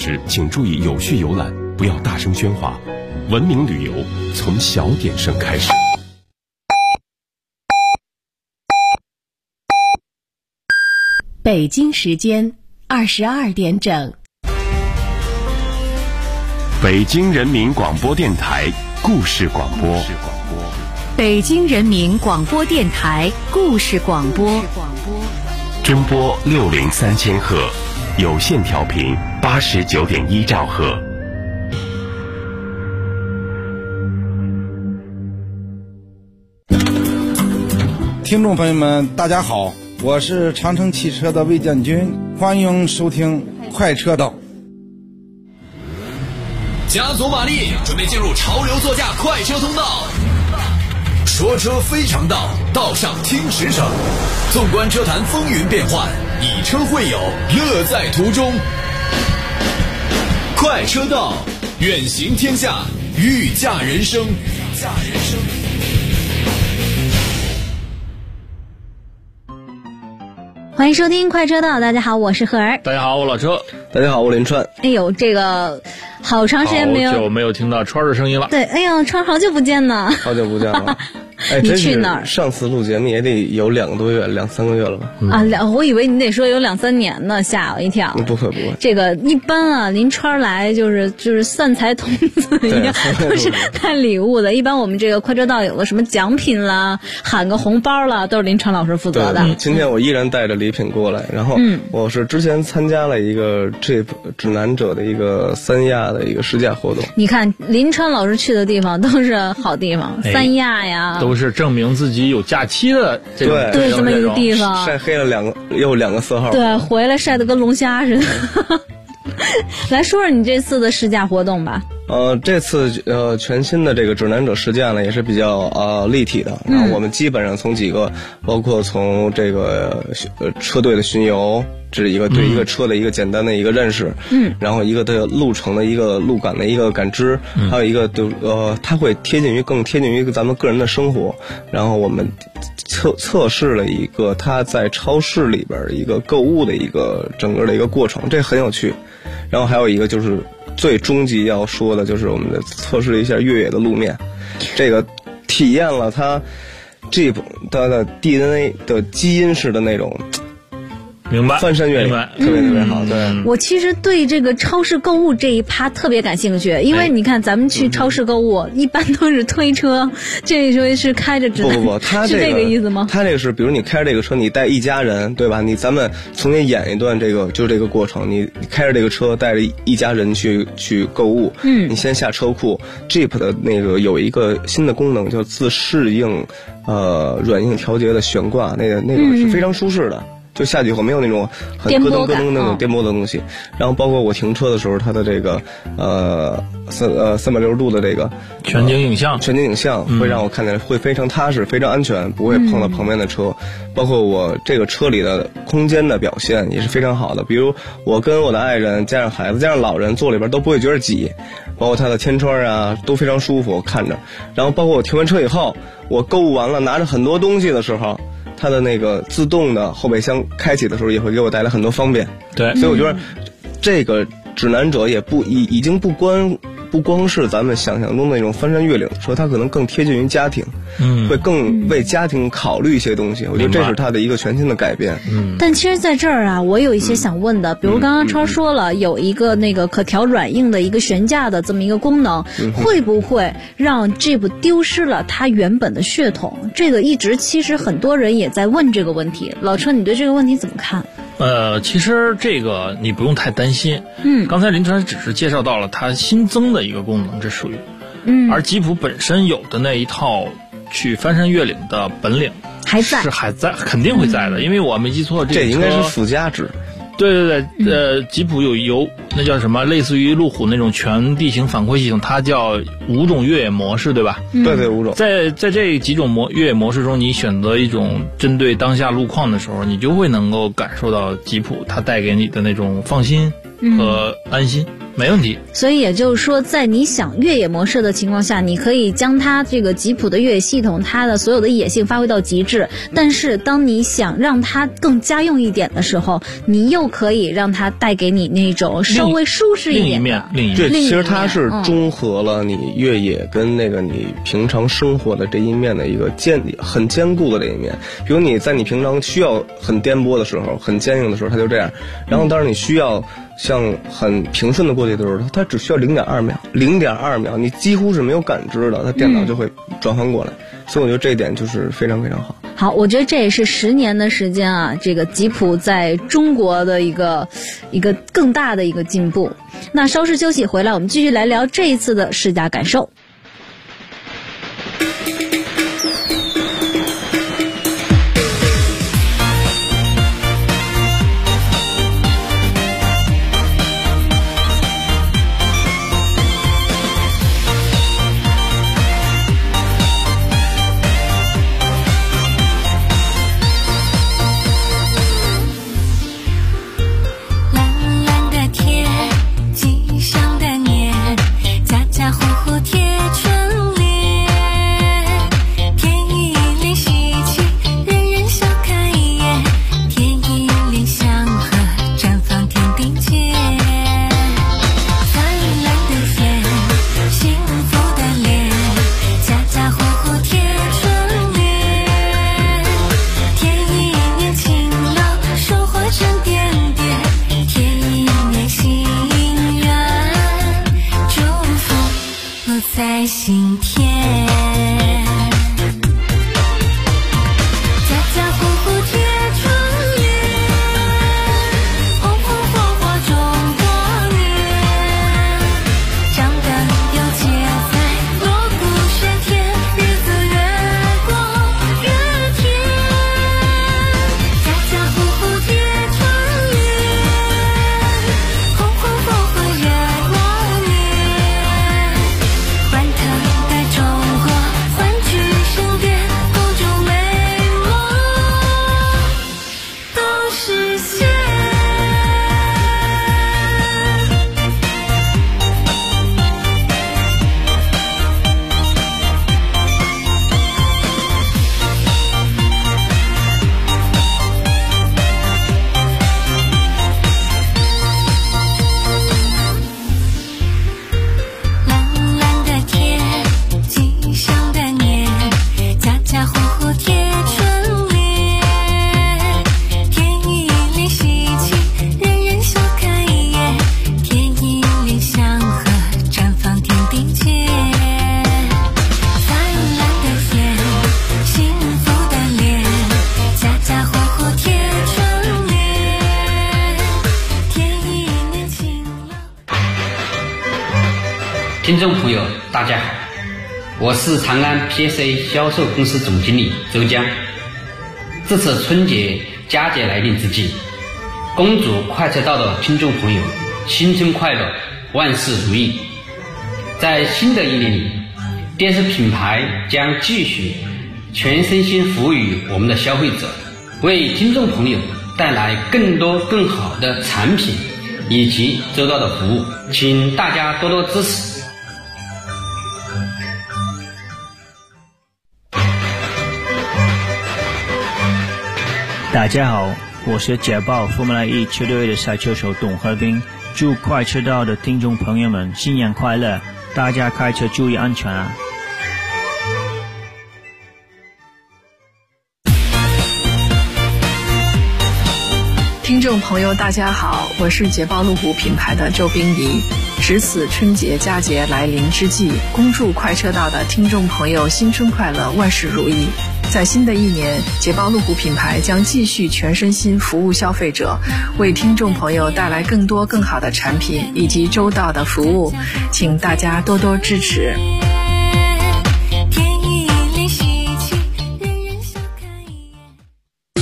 时，请注意有序游览，不要大声喧哗。文明旅游从小点声开始。 北京时间22点整。 北京人民广播电台故事广播。 北京人民广播电台故事广播。 中波603000赫，有线调频89.1兆赫。 听众朋友们，大家好，我是长城汽车的魏建军，欢迎收听快车道。 加足马力，准备进入潮流座驾快车通道。说车非常道，道上听实诚。纵观车坛风云变幻，以车会友，乐在途中。快车道，远行天下，御驾人生。 欢迎收听快车道，大家好，我是赫儿。 大家好，我老车。 大家好，我林川。 哎呦，这个好长时间没有听到川的声音了。 对，哎呀，川好久不见呢。 好久不见了。哎， 你去哪儿？ 上次录节目也得有2个多月、2、3个月了吧？ 我以为你得说有2、3年呢，吓我一跳。 不会。 这个一般啊，林川来就是散财童子一样，都是带礼物的。一般我们这个快车道有个什么奖品啦，喊个红包啦，都是林川老师负责的。 今天我依然带着礼品过来，然后我是之前参加了一个 Jeep 指南者的一个三亚的一个试驾活动。 你看林川老师去的地方都是好地方，三亚呀。 都是证明自己有假期的这么一个地方， 晒黑了2个色号， 对，回来晒得跟龙虾似的。来说说你这次的试驾活动吧。 这次全新的这个指南者试驾呢，也是比较立体的。然后我们基本上从几个，包括从这个车队的巡游，这是一个对一个车的一个简单的一个认识，然后一个的路程的一个路感的一个感知，还有一个它会更贴近于咱们个人的生活。然后我们测试了一个它在超市里边一个购物的一个整个的一个过程，这很有趣。然后还有一个就是最终极要说的，就是我们的测试了一下越野的路面，这个体验了它 Jeep 它的 DNA 的基因式的那种。 明白， 翻山越岭，特别好。对， 我其实对这个超市购物这一趴特别感兴趣，因为你看咱们去超市购物，一般都是推车，这一回是开着指南。 不，它是这个意思吗？ 它这个是，比如你开着这个车，你带一家人，对吧？咱们重新演一段这个过程，你开着这个车，带着一家人去购物。你先下车库 ，Jeep 的那个有一个新的功能叫自适应软硬调节的悬挂，那个是非常舒适的。就下去以后没有那种很咯噔那种颠簸的东西，然后包括我停车的时候，它的这个360度的这个全景影像会让我看起来会非常踏实，非常安全，不会碰到旁边的车。包括我这个车里的空间的表现也是非常好的，比如我跟我的爱人加上孩子加上老人坐里边都不会觉得挤，包括它的天窗啊都非常舒服看着。然后包括我停完车以后，我购物完了拿着很多东西的时候，它的那个自动的后备箱开启的时候也会给我带来很多方便。 对， 所以我觉得这个指南者也已经不光是咱们想象中的那种翻山越岭的车，它可能更贴近于家庭，会更为家庭考虑一些东西。我觉得这是它的一个全新的改变。 但其实在这儿啊，我有一些想问的，比如刚刚超说了有一个那个可调软硬的一个悬架的这么一个功能，会不会让 Jeep 丢失了它原本的血统？这个一直其实很多人也在问这个问题。老车，你对这个问题怎么看？ 其实这个你不用太担心。刚才林川只是介绍到了它新增的一个功能，这属于。而吉普本身有的那一套去翻山越岭的本领还在， 肯定会在的，因为我没记错， 这应该是附加值。 对，吉普有那叫什么，类似于路虎那种全地形反馈系统，它叫5种越野模式，对吧？ 对，5种。 在这几种越野模式中，你选择一种针对当下路况的时候，你就会能够感受到吉普它带给你的那种放心和安心。 没问题。 所以也就是说，在你想越野模式的情况下，你可以将它这个吉普的越野系统，它的所有的野性发挥到极致。但是当你想让它更家用一点的时候，你又可以让它带给你那种稍微舒适一点的另一面。 对，其实它是综合了你越野跟那个你平常生活的这一面的一个很坚固的这一面。比如你在你平常需要很颠簸的时候，很坚硬的时候，它就这样。然后当然你需要像很平顺的过去的时候，它只需要0.2秒，你几乎是没有感知的，它电脑就会转换过来。所以我觉得这一点就是非常非常好。 好，我觉得这也是10年的时间啊，这个吉普在中国的一个更大的一个进步。那稍事休息回来，我们继续来聊这一次的试驾感受。 在心田，家家户户贴春联，红红火火中国年，长得有节彩，锣鼓喧天，日子越过越甜。家家户户贴春联，红红火火热过年，欢腾的中国，欢聚盛典，公主美梦都实现。蓝蓝的天，吉祥的年，家家户户贴春联，添一帘喜气，人人笑开颜，添一帘祥和，绽放天地间。灿烂的天，幸福的脸，家家户户贴春联，添一帘晴朗。 听众朋友大家好，我是长安 PSA 销售公司总经理周江。这次春节佳节来临之际，恭祝快车道的听众朋友新春快乐，万事如意。在新的一年里，电视品牌将继续全身心服务于我们的消费者，为听众朋友带来更多更好的产品以及周到的服务，请大家多多支持。 大家好，我是捷豹 Formula E 车队的赛车手董和斌，祝快车道的听众朋友们新年快乐，大家开车注意安全啊！ 听众朋友大家好，我是捷豹路虎品牌的周冰怡。值此春节佳节来临之际，恭祝快车道的听众朋友新春快乐，万事如意。在新的一年，捷豹路虎品牌将继续全身心服务消费者，为听众朋友带来更多更好的产品以及周到的服务，请大家多多支持。 添一帘喜气，人人笑开颜。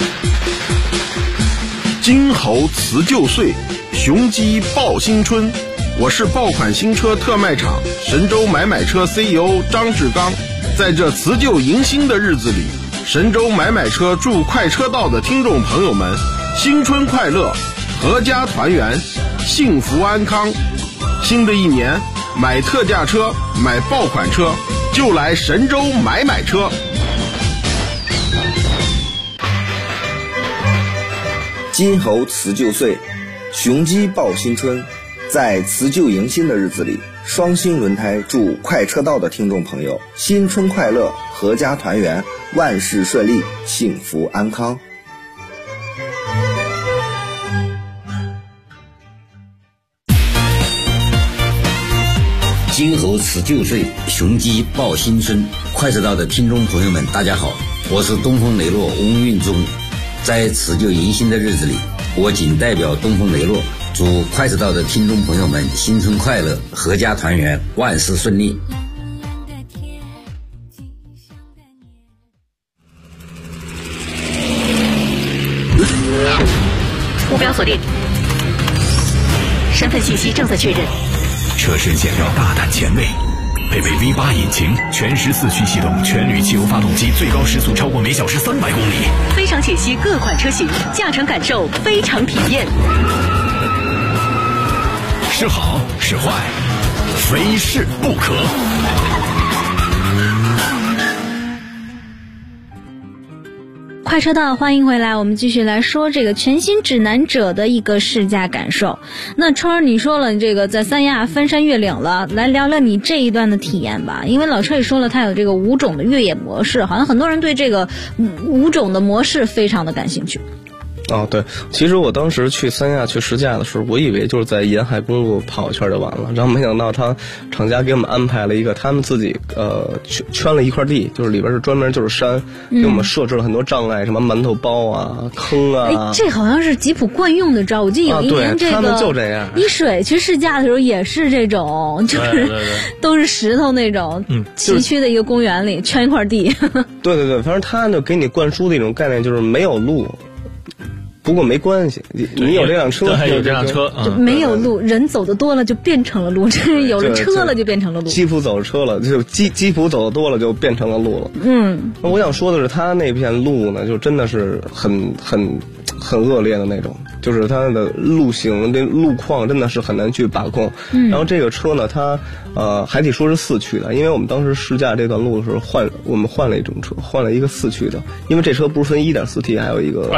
金猴辞旧岁，雄鸡报新春。我是爆款新车特卖场神州买车 CEO 张志刚。在这辞旧迎新的日子里，神州买车祝快车道的听众朋友们新春快乐，阖家团圆，幸福安康。 新的一年，买特价车、买爆款车，就来神州买车。 金猴辞旧岁，雄鸡报新春。在辞旧迎新的日子里，双星轮胎祝快车道的听众朋友新春快乐，阖家团圆，万事顺利，幸福安康。 金猴辞旧岁，雄鸡报新春。快车道的听众朋友们，大家好，我是东风雷诺翁运忠。在辞旧迎新的日子里，我谨代表东风雷诺祝快车道的听众朋友们新春快乐，阖家团圆，万事顺利。 目标锁定，身份信息正在确认。 车身线条大胆前卫，配备 V8 引擎，全时4驱系统，全铝汽油发动机，最高时速超过每小时300公里。 非常解析各款车型，驾乘感受非常体验。 是好是坏，非试不可。 快车道，欢迎回来，我们继续来说这个全新指南者的一个试驾感受。那川儿，你说了你这个在三亚翻山越岭了，来聊聊你这一段的体验吧。因为老车也说了，它有这个5种的越野模式，好像很多人对这个5种的模式非常的感兴趣。 哦，对，其实我当时去三亚去试驾的时候，我以为就是在沿海公路跑一圈就完了，然后没想到厂家给我们安排了一个他们自己圈了一块地，就是里边是专门就是山，给我们设置了很多障碍，什么馒头包啊、坑啊。 这好像是吉普惯用的招，我记得有一年这个、 他们就这样。 一水去试驾的时候也是这种，就是都是石头那种崎岖的一个公园里圈一块地。 对对对，反正他就给你灌输的一种概念就是没有路。不过没关系，你有这辆车， 有这辆车， 就没有路，人走的多了就变成了路，这有了车了就变成了路。 吉普走车了，就吉普走的多了就变成了路了。那我想说的是，他那片路呢，就真的是很恶劣的那种，就是它的路型、那路况真的是很难去把控。然后这个车呢，它还得说是4驱的，因为我们当时试驾这段路的时候我们换了一种车，换了一个4驱的，因为这车不是分 1.4T 还有一个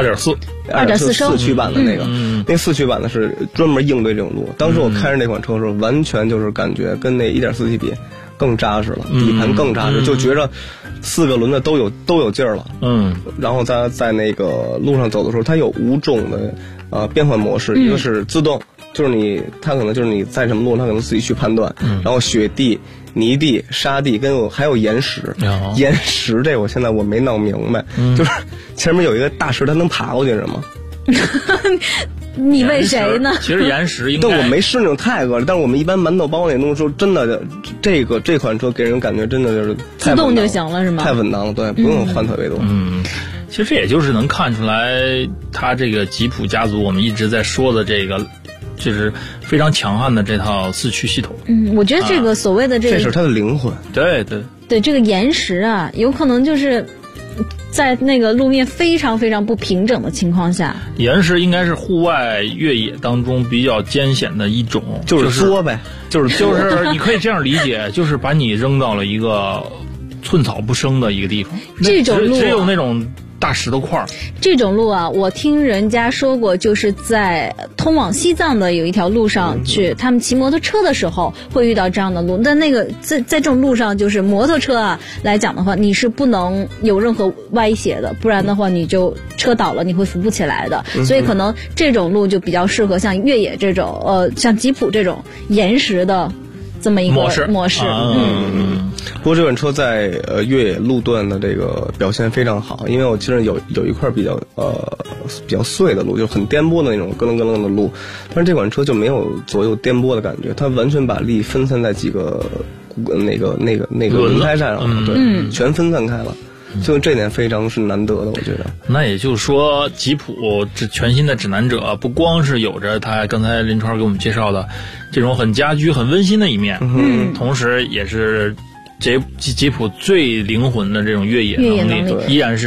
2.4升4驱版的那个，那4驱版的是专门应对这种路。当时我开着那款车的时候，完全就是感觉跟那 1.4T 比更扎实了，底盘更扎实，就觉着4个轮子都有劲儿了。然后在那个路上走的时候，它有5种的变换模式，一个是自动，就是它可能就是你在什么路，它可能自己去判断。然后雪地、泥地、沙地还有岩石，岩石这我现在没闹明白，就是前面有一个大石，它能爬过去是吗？ 你问谁呢？ 其实岩石应该， 但我没试那种太恶劣。但是我们一般馒头包那东西，真的这款车给人感觉真的就是自动就行了，是吗？ 太稳当了，对，不用换特别多。 其实这也就是能看出来，它这个吉普家族我们一直在说的这个，就是非常强悍的这套4驱系统。 我觉得这个所谓的这是它的灵魂。 对， 这个岩石啊，有可能就是在那个路面非常非常不平整的情况下， 岩石应该是户外越野当中比较艰险的一种， 就是说呗， 就是你可以这样理解，就是把你扔到了一个寸草不生的一个地方， 这种路只有那种大石头块。 这种路啊，我听人家说过，就是在通往西藏的有一条路上去，他们骑摩托车的时候会遇到这样的路。但那个在这种路上，就是摩托车啊来讲的话，你是不能有任何歪斜的，不然的话你就车倒了，你会扶不起来的。所以可能这种路就比较适合像越野这种像吉普这种岩石的这么一个模式。 不过这款车在越野路段的这个表现非常好，因为我记得有一块比较碎的路，就很颠簸的那种咯楞咯楞的路，但是这款车就没有左右颠簸的感觉，它完全把力分散在几个那个轮胎上了，对，全分散开了。就这点非常是难得的，我觉得。 那也就是说，吉普这全新的指南者不光是有着他刚才林川给我们介绍的这种很家居、很温馨的一面，同时也是吉普最灵魂的这种越野能力，依然是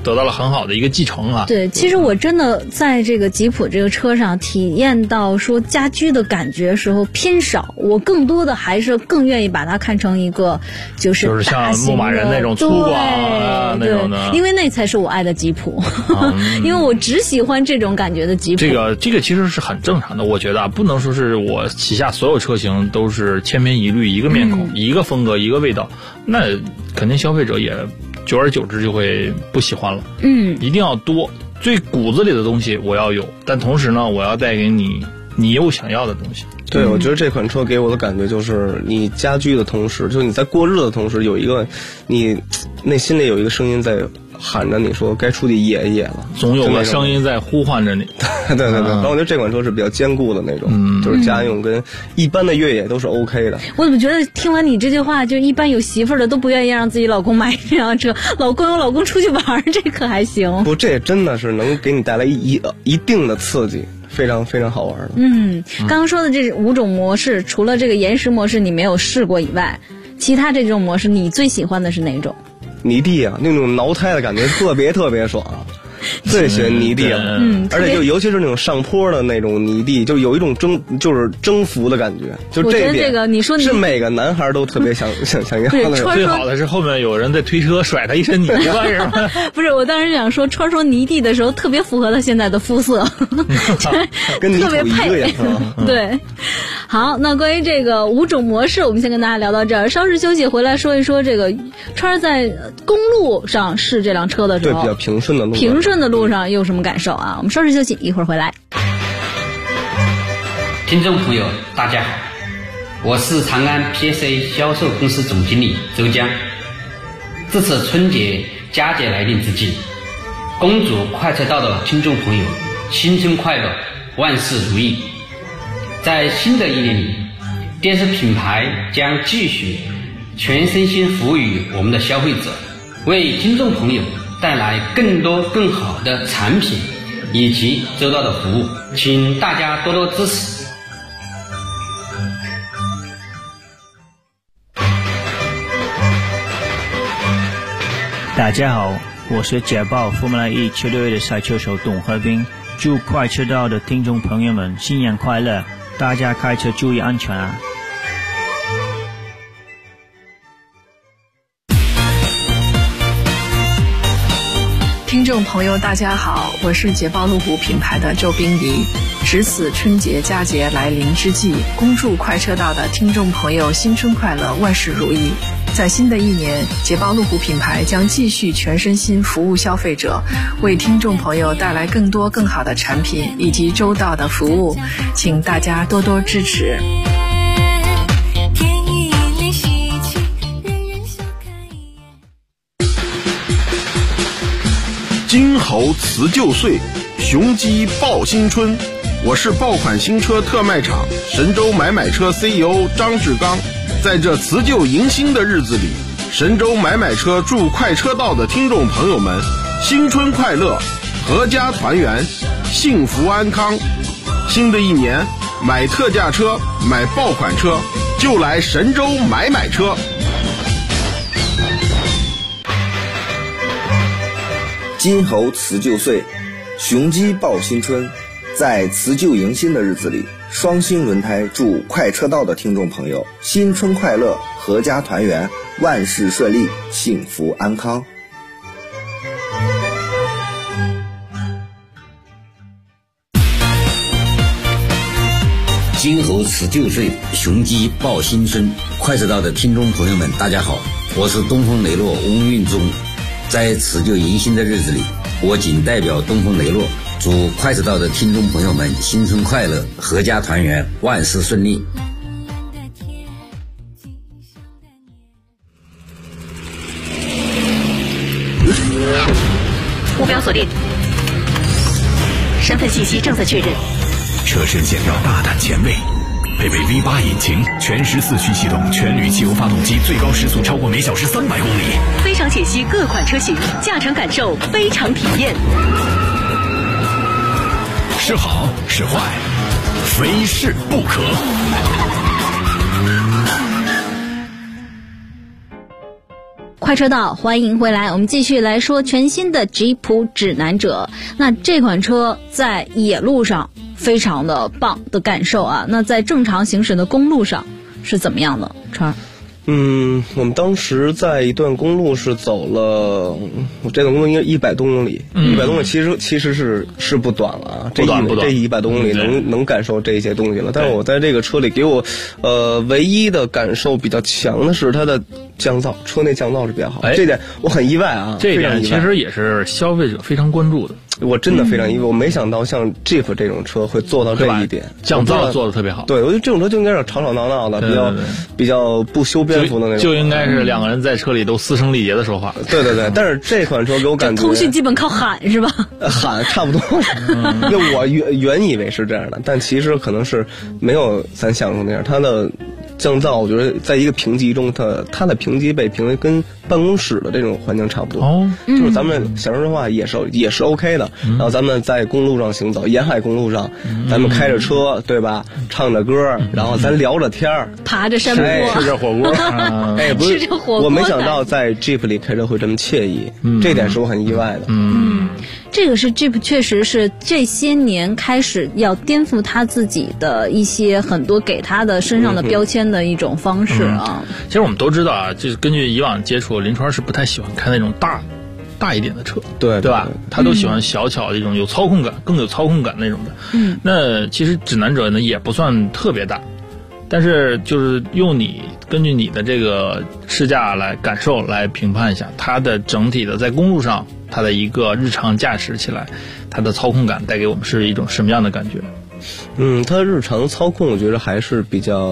得到了很好的一个继承啊。 对，其实我真的在这个吉普这个车上体验到说家居的感觉时候偏少，我更多的还是更愿意把它看成一个就是像牧马人那种粗犷啊那种的， 因为那才是我爱的吉普，因为我只喜欢这种感觉的吉普。 这个其实是很正常的，我觉得不能说是我旗下所有车型都是千篇一律，一个面孔、一个风格、一个味道，那肯定消费者也久而久之就会不喜欢了。一定要多，最骨子里的东西我要有，但同时呢，我要带给你又想要的东西。 对，我觉得这款车给我的感觉就是你家居的同时，就是你在过日子的同时，有一个你内心里有一个声音在喊着你说该出去野一野了， 总有个声音在呼唤着你。 对。然后我觉得这款车是比较坚固的那种，就是家用跟一般的越野都是 OK 的。 我怎么觉得听完你这句话，就一般有媳妇儿的都不愿意让自己老公买这辆车，老公有老公出去玩，这可还行。 不，这也真的是能给你带来一定的刺激。非常非常好玩的。 刚刚说的这5种模式，除了这个岩石模式你没有试过以外，其他这种模式你最喜欢的是哪种？ 泥地啊，那种挠胎的感觉特别特别爽。最喜欢泥地了，而且就尤其是那种上坡的那种泥地，就有一种征服的感觉。就我觉得这个你说是每个男孩都特别想要的。 最好的是后面有人在推车甩他一身泥巴，是吧？ 不是，我当时想说，川说泥地的时候特别符合他现在的肤色， 跟泥土一个颜色。 对，好，那关于这个5种模式，我们先跟大家聊到这儿，稍事休息回来说一说这个川在公路上试这辆车的时候， 对，比较平顺的路。 的路上有什么感受啊？我们稍事休息，一会儿回来。 听众朋友大家好，我是长安 PSA 销售公司总经理周江。这次春节佳节来临之际，恭祝快车道的听众朋友新春快乐，万事如意。在新的一年里，电视品牌将继续全身心服务于我们的消费者，为听众朋友带来更多更好的产品以及周到的服务，请大家多多支持。 大家好，我是捷豹Formula E 球队的赛车手董和斌，祝快车道的听众朋友们新年快乐，大家开车注意安全啊！ 听众朋友大家好，我是捷豹路虎品牌的周冰怡。值此春节佳节来临之际，恭祝快车道的听众朋友新春快乐，万事如意。在新的一年，捷豹路虎品牌将继续全身心服务消费者，为听众朋友带来更多更好的产品以及周到的服务，请大家多多支持。 金猴辞旧岁，雄鸡报新春。我是爆款新车特卖场神州买买车 CEO 张志刚。在这辞旧迎新的日子里，神州买买车祝快车道的听众朋友们新春快乐，阖家团圆，幸福安康。新的一年，买特价车，买爆款车，就来神州买买车。 金猴辞旧岁，雄鸡报新春。在辞旧迎新的日子里，双星轮胎祝快车道的听众朋友新春快乐，阖家团圆，万事顺利，幸福安康。 金猴辞旧岁，雄鸡报新春。快车道的听众朋友们大家好，我是东风雷诺翁运忠。在辞旧迎新的日子里，我仅代表东风雷诺祝快车道的听众朋友们新春快乐，阖家团圆，万事顺利。 目标锁定，身份信息正在确认。 车身线条大胆前卫，配备 V8 引擎，全时4驱系统，全铝汽油发动机，最高时速超过每小时300公里。 非常解析各款车型，驾乘感受非常体验。 是好是坏，非试不可。 快快车道，欢迎回来。我们继续来说全新的吉普指南者。那这款车在野路上非常的棒的感受啊。那在正常行驶的公路上是怎么样的？川？ 我们当时在一段公路是走了，这段公路应该100多公里，100多公里其实是不短了啊，这100多公里能感受这些东西了。但是我在这个车里给我，唯一的感受比较强的是它的降噪，车内降噪是比较好，这点我很意外啊， 这一点其实也是消费者非常关注的。 我真的非常意外，我没想到像 Jeep 这种车会做到这一点， 降噪做得特别好。 对，我觉得这种车就应该是吵吵闹闹的，比较不修边幅的那种， 就应该是两个人在车里都嘶声力竭的说话。 对，但是这款车给我感觉通讯基本靠喊是吧？ 喊差不多，因为我原以为是这样的，但其实可能是没有咱想中那样，它的降噪，我觉得在一个评级中，它的评级被评为跟办公室的这种环境差不多，就是咱们想说实话也是 OK 的。然后咱们在公路上行走，沿海公路上，咱们开着车，对吧？唱着歌，然后咱聊着天儿， 爬着山坡， 吃着火锅， 不是，我没想到在 Jeep 里开车会这么惬意，这点是我很意外的。 这个是 Jeep 确实是这些年开始要颠覆他自己的一些很多给他的身上的标签的一种方式啊。 其实我们都知道啊，就是根据以往接触，林川是不太喜欢开那种大一点的车，对吧？他都喜欢小巧的一种有操控感，更有操控感那种的。那其实指南者呢也不算特别大，但是就是根据你的这个试驾来感受来评判一下它的整体的在公路上它的一个日常驾驶起来，它的操控感带给我们是一种什么样的感觉？ 它日常操控我觉得还是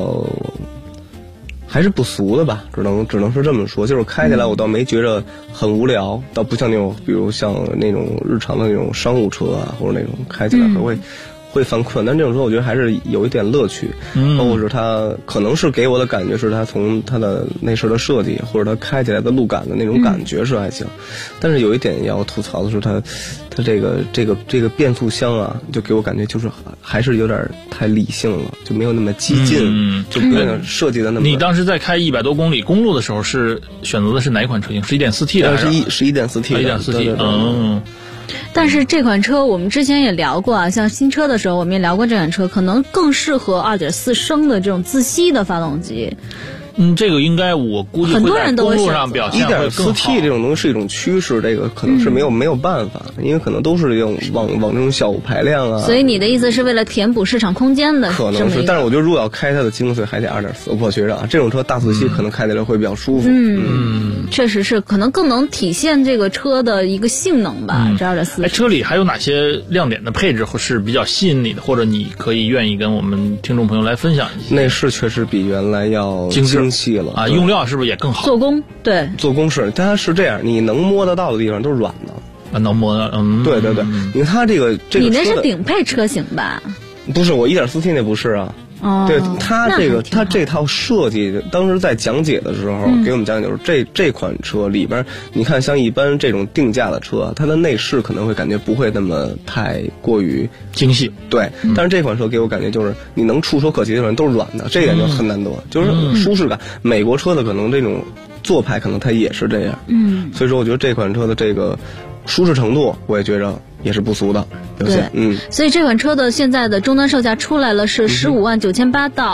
不俗的吧，只能是这么说。就是开起来我倒没觉着很无聊，倒不像那种比如像那种日常的那种商务车啊，或者那种开起来会犯困，但这种车我觉得还是有一点乐趣，包括是它可能是给我的感觉是它从它的内饰的设计或者它开起来的路感的那种感觉是还行，但是有一点要吐槽的是它这个变速箱啊，就给我感觉就是还是有点太理性了，就没有那么激进，就不像设计的那么。 你当时在开100多公里公路的时候是选择的是哪款车型？是 1.4T 的还是 1.4T 的 ？1.4T， 但是这款车我们之前也聊过啊，像新车的时候我们也聊过这款车，可能更适合2.4升的这种自吸的发动机。 这个应该我估计很多人都会公路上表现会更好。 1.4T 这种东西是一种趋势，这个可能是没有办法，因为可能都是用往这种小排量啊。 所以你的意思是为了填补市场空间的？ 可能是，但是我觉得如果要开它的精髓还得2.4，我觉着啊，这种车大自吸可能开起来会比较舒服。 确实是，可能更能体现这个车的一个性能吧。这2.4。 车里还有哪些亮点的配置是比较吸引你的，或者你可以愿意跟我们听众朋友来分享一下？ 内饰确实比原来要精细了啊，用料是不是也更好？ 做工对， 做工是，它是这样，你能摸得到的地方都是软的， 能摸得， 对，你看它这个你那是顶配车型吧？ 不是，我 1.4T 那不是啊。对，它这套设计，当时在讲解的时候给我们讲解，就是这款车里边，你看像一般这种定价的车，它的内饰可能会感觉不会那么太过于精细， 对。但是这款车给我感觉就是你能触手可及的地方都是软的，这一点就很难得，就是舒适感。美国车的可能这种做派可能它也是这样，所以说我觉得这款车的这个舒适程度，我也觉着也是不俗的。 对，所以这款车的现在的终端售价出来了，是159800到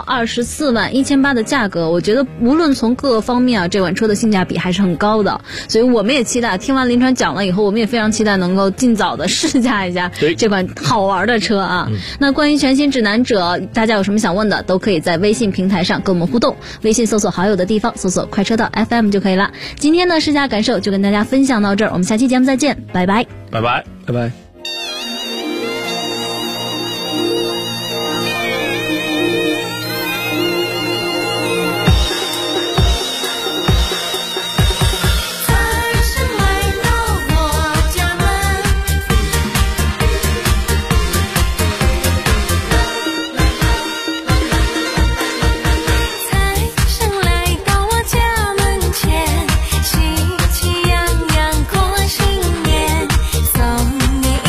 241800的价格。我觉得无论从各个方面啊，这款车的性价比还是很高的。所以我们也期待，听完林川讲了以后，我们也非常期待能够尽早的试驾一下这款好玩的车啊。那关于全新指南者，大家有什么想问的，都可以在微信平台上跟我们互动。微信搜索好友的地方搜索快车道 FM 就可以了。今天的试驾感受就跟大家分享到这儿，我们下期节目再见，拜拜， 拜拜， 拜拜。 喜气洋洋过新年，送你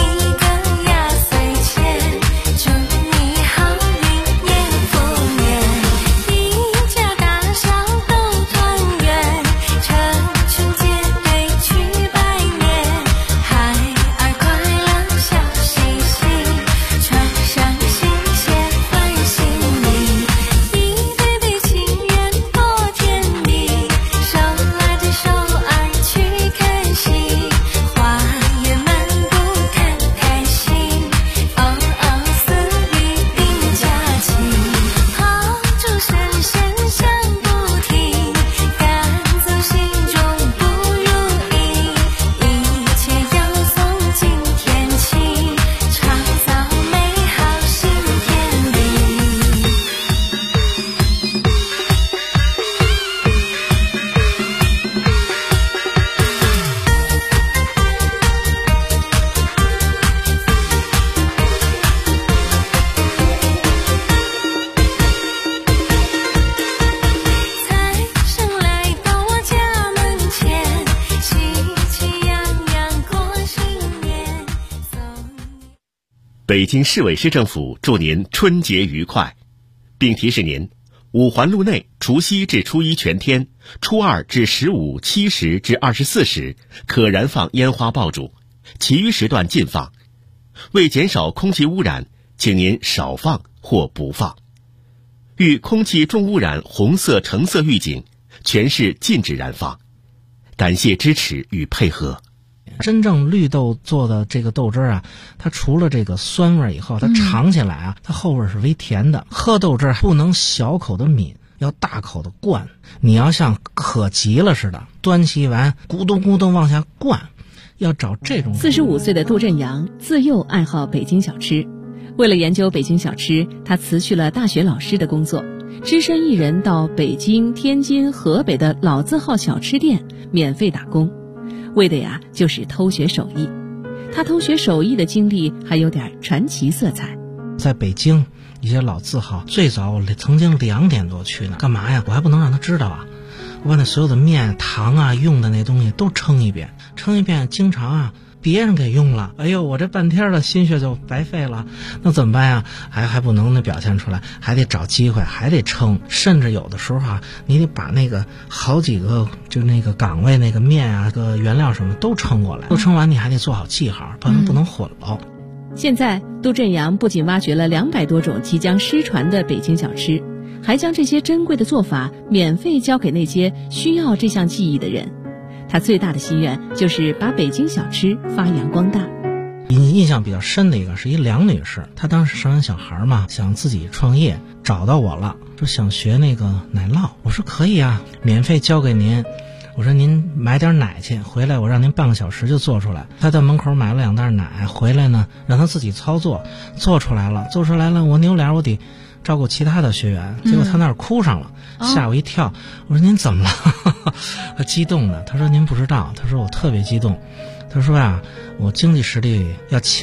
北京市委市政府祝您春节愉快，并提示您，五环路内除夕至初一全天，初二至15、7时至24时可燃放烟花爆竹，其余时段禁放。为减少空气污染，请您少放或不放。遇空气重污染红色、橙色预警，全市禁止燃放。感谢支持与配合。 真正绿豆做的这个豆汁儿啊，它除了这个酸味以后，它尝起来啊，它后味是微甜的。喝豆汁儿不能小口的抿，要大口的灌。你要像渴急了似的，端起碗咕咚咕咚往下灌，要找这种。 45岁的杜振阳自幼爱好北京小吃，为了研究北京小吃，他辞去了大学老师的工作，只身一人到北京、天津、河北的老字号小吃店免费打工。为的呀，就是偷学手艺。他偷学手艺的经历还有点传奇色彩。 在北京一些老字号，最早我曾经2点多去呢，干嘛呀？我还不能让他知道啊！我把那所有的面、糖啊、用的那东西都称一遍，经常啊别人给用了，哎呦，我这半天的心血就白费了，那怎么办呀？还不能表现出来，还得找机会，还得称，甚至有的时候啊，你得把那个好几个就那个岗位那个面啊、个原料什么都称过来，都称完你还得做好记号，不能混了。 现在杜振阳不仅挖掘了200多种即将失传的北京小吃，还将这些珍贵的做法免费交给那些需要这项技艺的人。他最大的心愿就是把北京小吃发扬光大。 印象比较深的一个是一梁女士，她当时生完小孩嘛，想自己创业，找到我了，说想学那个奶酪。我说可以啊，免费教给您。我说您买点奶去，回来我让您半个小时就做出来。她在门口买了2袋奶，回来呢让她自己操作，做出来了，我扭脸我得照顾其他的学员，结果她那儿哭上了，吓我一跳。我说您怎么了？她激动的，她说您不知道，她说我特别激动，她说啊，我经济实力要强。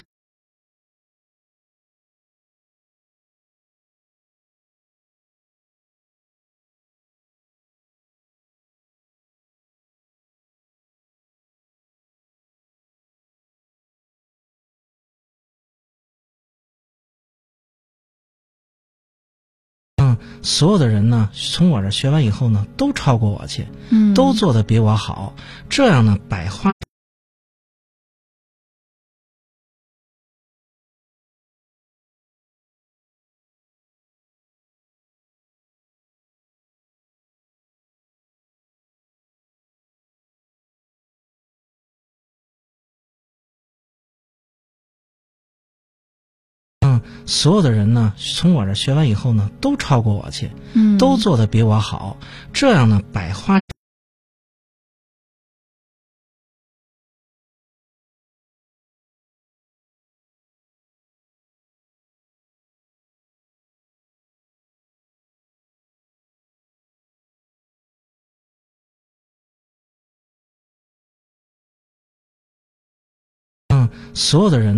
所有的人呢，从我这学完以后呢，都超过我去，都做得比我好，这样呢，百花。所有的人呢，从我这学完以后呢，都超过我去，都做得比我好，这样呢，百花。所有的人。